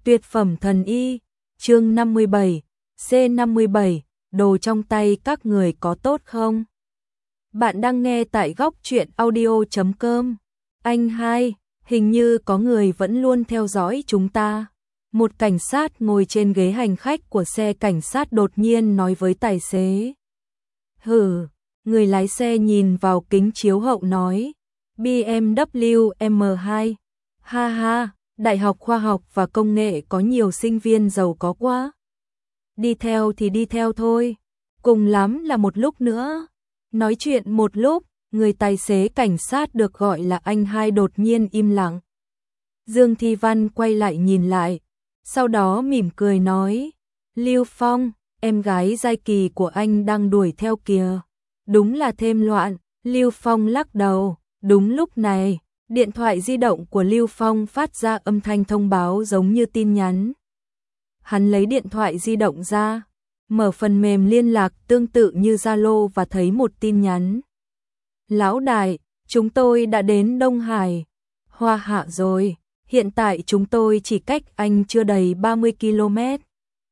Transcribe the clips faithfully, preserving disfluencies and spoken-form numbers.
Tuyệt phẩm thần y, chương năm mươi bảy, C năm mươi bảy, đồ trong tay các người có tốt không? Bạn đang nghe tại góc truyện audio chấm com. Anh hai, hình như có người vẫn luôn theo dõi chúng ta. Một cảnh sát ngồi trên ghế hành khách của xe cảnh sát đột nhiên nói với tài xế. Hừ, người lái xe nhìn vào kính chiếu hậu nói. bê em vê em hai. Ha ha, Đại học Khoa học và Công nghệ có nhiều sinh viên giàu có quá. Đi theo thì đi theo thôi, cùng lắm là một lúc nữa. Nói chuyện một lúc, người tài xế cảnh sát được gọi là anh hai đột nhiên im lặng. Dương Thi Văn quay lại nhìn lại, sau đó mỉm cười nói, Lưu Phong, em gái Giai Kỳ của anh đang đuổi theo kìa. Đúng là thêm loạn. Lưu Phong lắc đầu. Đúng lúc này, điện thoại di động của Lưu Phong phát ra âm thanh thông báo giống như tin nhắn. Hắn lấy điện thoại di động ra, mở phần mềm liên lạc tương tự như Zalo và thấy một tin nhắn. Lão đại, chúng tôi đã đến Đông Hải, Hoa Hạ rồi, hiện tại chúng tôi chỉ cách anh chưa đầy ba mươi ki lô mét.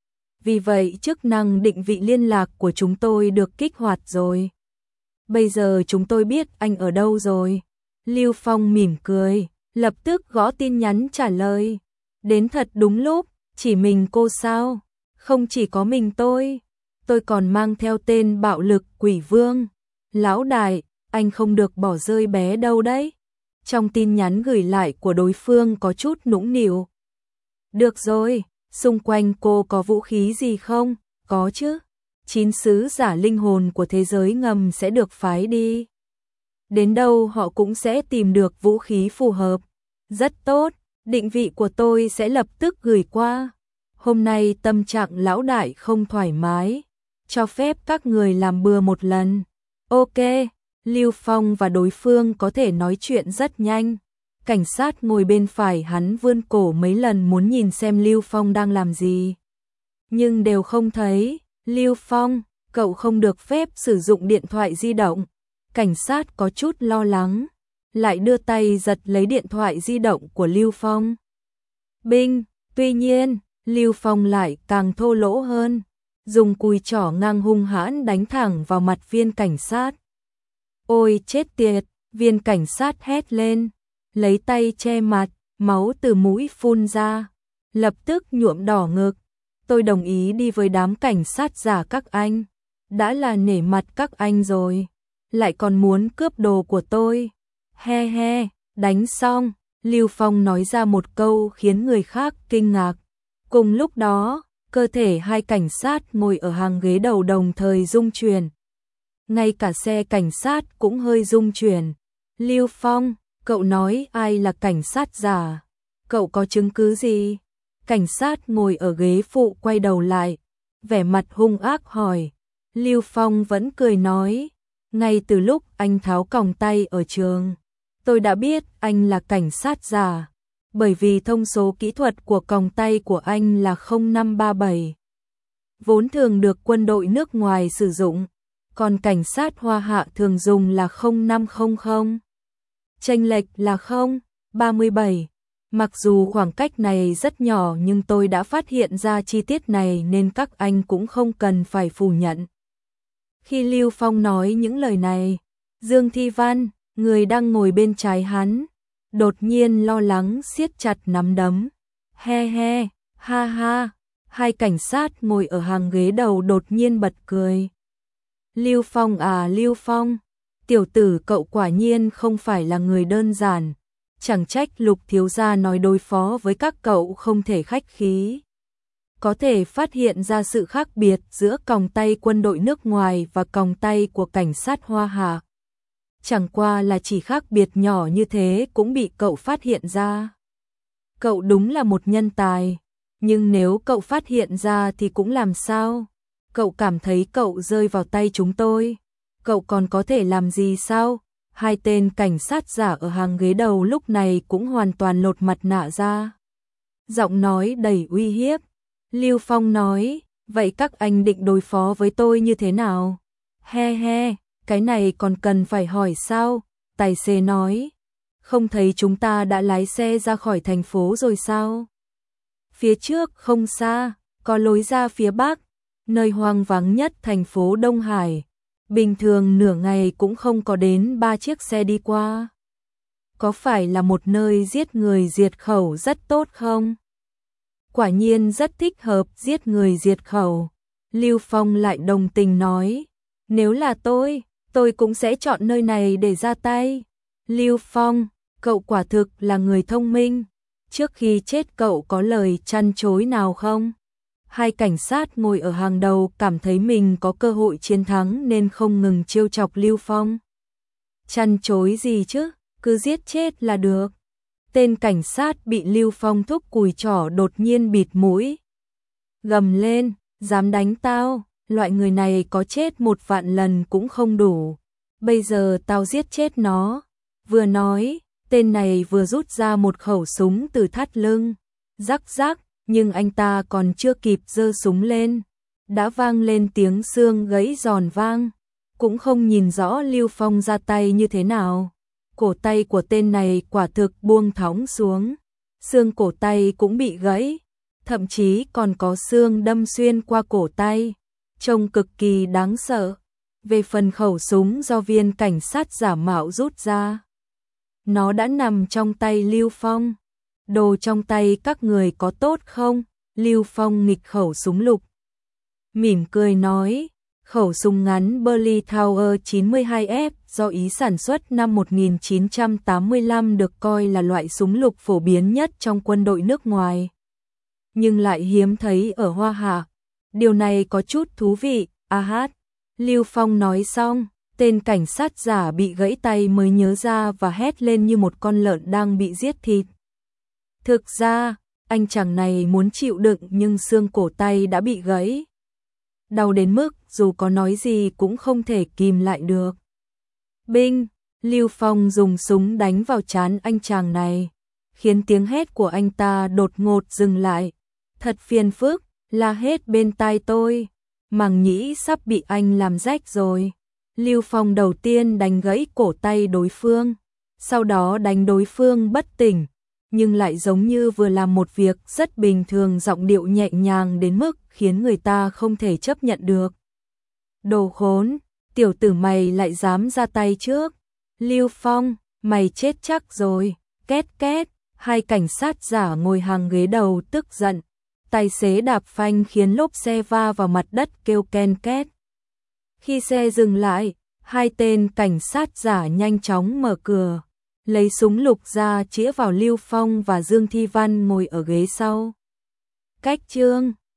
Vì vậy chức năng định vị liên lạc của chúng tôi được kích hoạt rồi. Bây giờ chúng tôi biết anh ở đâu rồi. Lưu Phong mỉm cười, lập tức gõ tin nhắn trả lời. Đến thật đúng lúc, chỉ mình cô sao? Không chỉ có mình tôi, tôi còn mang theo tên bạo lực Quỷ Vương. Lão đại, anh không được bỏ rơi bé đâu đấy. Trong tin nhắn gửi lại của đối phương có chút nũng nịu. Được rồi, xung quanh cô có vũ khí gì không? Có chứ. Chín sứ giả linh hồn của thế giới ngầm sẽ được phái đi. Đến đâu họ cũng sẽ tìm được vũ khí phù hợp. Rất tốt, định vị của tôi sẽ lập tức gửi qua. Hôm nay tâm trạng lão đại không thoải mái, cho phép các người làm bừa một lần. Ok, Lưu Phong và đối phương có thể nói chuyện rất nhanh. Cảnh sát ngồi bên phải hắn vươn cổ mấy lần muốn nhìn xem Lưu Phong đang làm gì. Nhưng đều không thấy. Lưu Phong, cậu không được phép sử dụng điện thoại di động. Cảnh sát có chút lo lắng, lại đưa tay giật lấy điện thoại di động của Lưu Phong. Binh, tuy nhiên, Lưu Phong lại càng thô lỗ hơn, dùng cùi chỏ ngang hung hãn đánh thẳng vào mặt viên cảnh sát. Ôi chết tiệt, viên cảnh sát hét lên, lấy tay che mặt, máu từ mũi phun ra, lập tức nhuộm đỏ ngực. Tôi đồng ý đi với đám cảnh sát giả các anh, đã là nể mặt các anh rồi, lại còn muốn cướp đồ của tôi. He he, đánh xong, Lưu Phong nói ra một câu khiến người khác kinh ngạc. Cùng lúc đó, cơ thể hai cảnh sát ngồi ở hàng ghế đầu đồng thời rung chuyển. Ngay cả xe cảnh sát cũng hơi rung chuyển. Lưu Phong, cậu nói ai là cảnh sát giả? Cậu có chứng cứ gì? Cảnh sát ngồi ở ghế phụ quay đầu lại, vẻ mặt hung ác hỏi. Lưu Phong vẫn cười nói, ngay từ lúc anh tháo còng tay ở trường, tôi đã biết anh là cảnh sát giả, bởi vì thông số kỹ thuật của còng tay của anh là không năm ba bảy. Vốn thường được quân đội nước ngoài sử dụng, còn cảnh sát Hoa Hạ thường dùng là không năm không không. Chênh lệch là không ba mươi bảy. Mặc dù khoảng cách này rất nhỏ nhưng tôi đã phát hiện ra chi tiết này nên các anh cũng không cần phải phủ nhận. Khi Lưu Phong nói những lời này, Dương Thi Văn, người đang ngồi bên trái hắn, đột nhiên lo lắng siết chặt nắm đấm. He he, ha ha, hai cảnh sát ngồi ở hàng ghế đầu đột nhiên bật cười. Lưu Phong à Lưu Phong, tiểu tử cậu quả nhiên không phải là người đơn giản. Chẳng trách Lục thiếu gia nói đối phó với các cậu không thể khách khí. Có thể phát hiện ra sự khác biệt giữa còng tay quân đội nước ngoài và còng tay của cảnh sát Hoa Hạ. Chẳng qua là chỉ khác biệt nhỏ như thế cũng bị cậu phát hiện ra. Cậu đúng là một nhân tài, nhưng nếu cậu phát hiện ra thì cũng làm sao? Cậu cảm thấy cậu rơi vào tay chúng tôi, cậu còn có thể làm gì sao? Hai tên cảnh sát giả ở hàng ghế đầu lúc này cũng hoàn toàn lột mặt nạ ra. Giọng nói đầy uy hiếp. Lưu Phong nói, vậy các anh định đối phó với tôi như thế nào? He he, cái này còn cần phải hỏi sao? Tài xế nói, không thấy chúng ta đã lái xe ra khỏi thành phố rồi sao? Phía trước không xa, có lối ra phía bắc, nơi hoang vắng nhất thành phố Đông Hải. Bình thường nửa ngày cũng không có đến ba chiếc xe đi qua. Có phải là một nơi giết người diệt khẩu rất tốt không? Quả nhiên rất thích hợp giết người diệt khẩu. Lưu Phong lại đồng tình nói, nếu là tôi, tôi cũng sẽ chọn nơi này để ra tay. Lưu Phong, cậu quả thực là người thông minh. Trước khi chết cậu có lời trăn trối nào không? Hai cảnh sát ngồi ở hàng đầu cảm thấy mình có cơ hội chiến thắng nên không ngừng trêu chọc Lưu Phong. Trăn trối gì chứ, cứ giết chết là được. Tên cảnh sát bị Lưu Phong thúc cùi trỏ đột nhiên bịt mũi. Gầm lên, dám đánh tao, loại người này có chết một vạn lần cũng không đủ. Bây giờ tao giết chết nó. Vừa nói, tên này vừa rút ra một khẩu súng từ thắt lưng. Rắc rắc, nhưng anh ta còn chưa kịp giơ súng lên. Đã vang lên tiếng xương gãy giòn vang. Cũng không nhìn rõ Lưu Phong ra tay như thế nào. Cổ tay của tên này quả thực buông thõng xuống. Xương cổ tay cũng bị gãy. Thậm chí còn có xương đâm xuyên qua cổ tay. Trông cực kỳ đáng sợ. Về phần khẩu súng do viên cảnh sát giả mạo rút ra, nó đã nằm trong tay Lưu Phong. Đồ trong tay các người có tốt không? Lưu Phong nghịch khẩu súng lục. Mỉm cười nói, khẩu súng ngắn Burly Tower chín mươi hai F do Ý sản xuất năm một nghìn chín trăm tám mươi lăm được coi là loại súng lục phổ biến nhất trong quân đội nước ngoài. Nhưng lại hiếm thấy ở Hoa Hạ. Điều này có chút thú vị, a hát. Lưu Phong nói xong, tên cảnh sát giả bị gãy tay mới nhớ ra và hét lên như một con lợn đang bị giết thịt. Thực ra, anh chàng này muốn chịu đựng nhưng xương cổ tay đã bị gãy. Đau đến mức dù có nói gì cũng không thể kìm lại được. Binh, Lưu Phong dùng súng đánh vào trán anh chàng này, khiến tiếng hét của anh ta đột ngột dừng lại. Thật phiền phức, la hết bên tai tôi, màng nhĩ sắp bị anh làm rách rồi. Lưu Phong đầu tiên đánh gãy cổ tay đối phương, sau đó đánh đối phương bất tỉnh, nhưng lại giống như vừa làm một việc rất bình thường, giọng điệu nhẹ nhàng đến mức khiến người ta không thể chấp nhận được. Đồ khốn, tiểu tử mày lại dám ra tay trước. Lưu Phong, mày chết chắc rồi. Két két, hai cảnh sát giả ngồi hàng ghế đầu tức giận. Tài xế đạp phanh khiến lốp xe va vào mặt đất kêu ken két. Khi xe dừng lại, hai tên cảnh sát giả nhanh chóng mở cửa, lấy súng lục ra chĩa vào Lưu Phong và Dương Thi Văn ngồi ở ghế sau. Cách chương